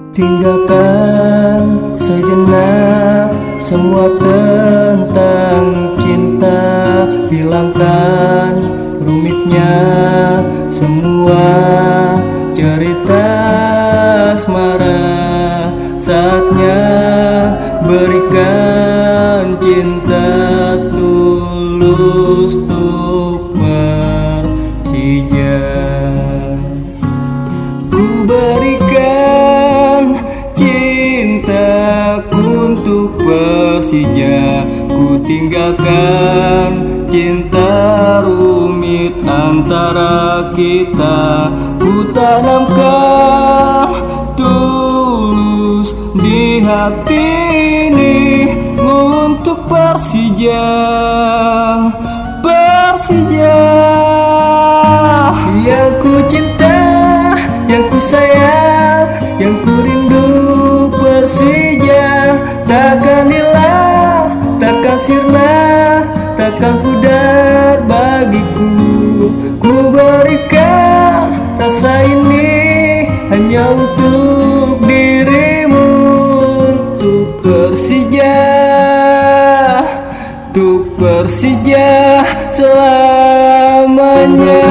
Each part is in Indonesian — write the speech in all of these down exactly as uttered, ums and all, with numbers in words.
Tinggalkan sejenak semua tentang cinta, hilangkan rumitnya semua cerita asmara. Saatnya berikan cinta tulus untuk Persija. Ku berikan cintaku untuk Persija, ku tinggalkan cinta rumit antara kita. Ku tanamkan tulus di hati ini untuk Persija, Persija. Yang ku cinta, yang ku sayang, yang ku rindu, Persija. Takkan hilang, takkan sirna, takkan pudar bagiku. Ku berikan rasa ini hanya untuk dirimu, untuk Persija, untuk Persija selamanya.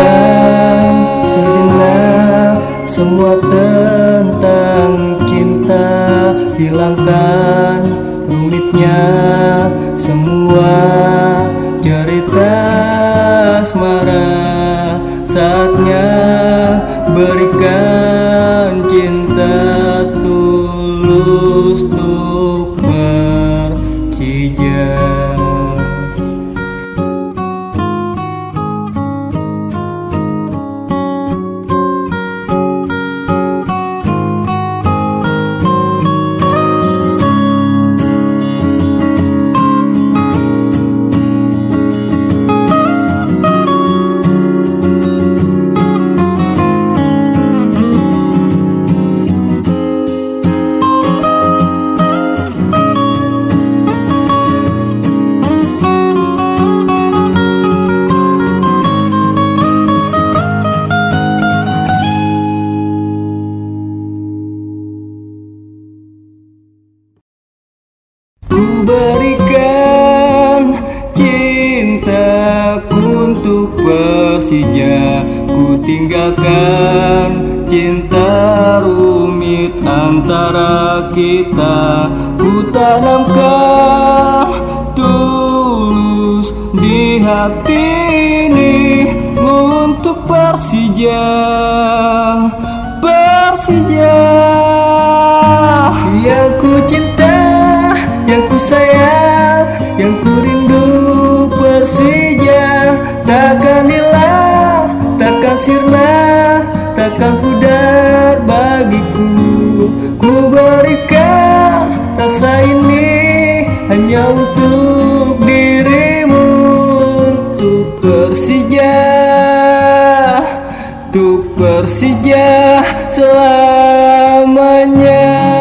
Sejenak semua tentang cinta, hilangkan rumitnya semua cerita asmara. Saatnya berikan cinta tulus untuk Persija. Ku berikan cintaku untuk Persija, ku tinggalkan cinta rumit antara kita. Ku tanamkan tulus di hati ini untuk Persija, Persija. Yang ku cinta, yang ku sayang, yang ku rindu, Persija. Takkan hilang, takkan sirna, takkan pudar bagiku. Ku berikan rasa ini hanya untuk dirimu, untuk Persija, untuk Persija selamanya.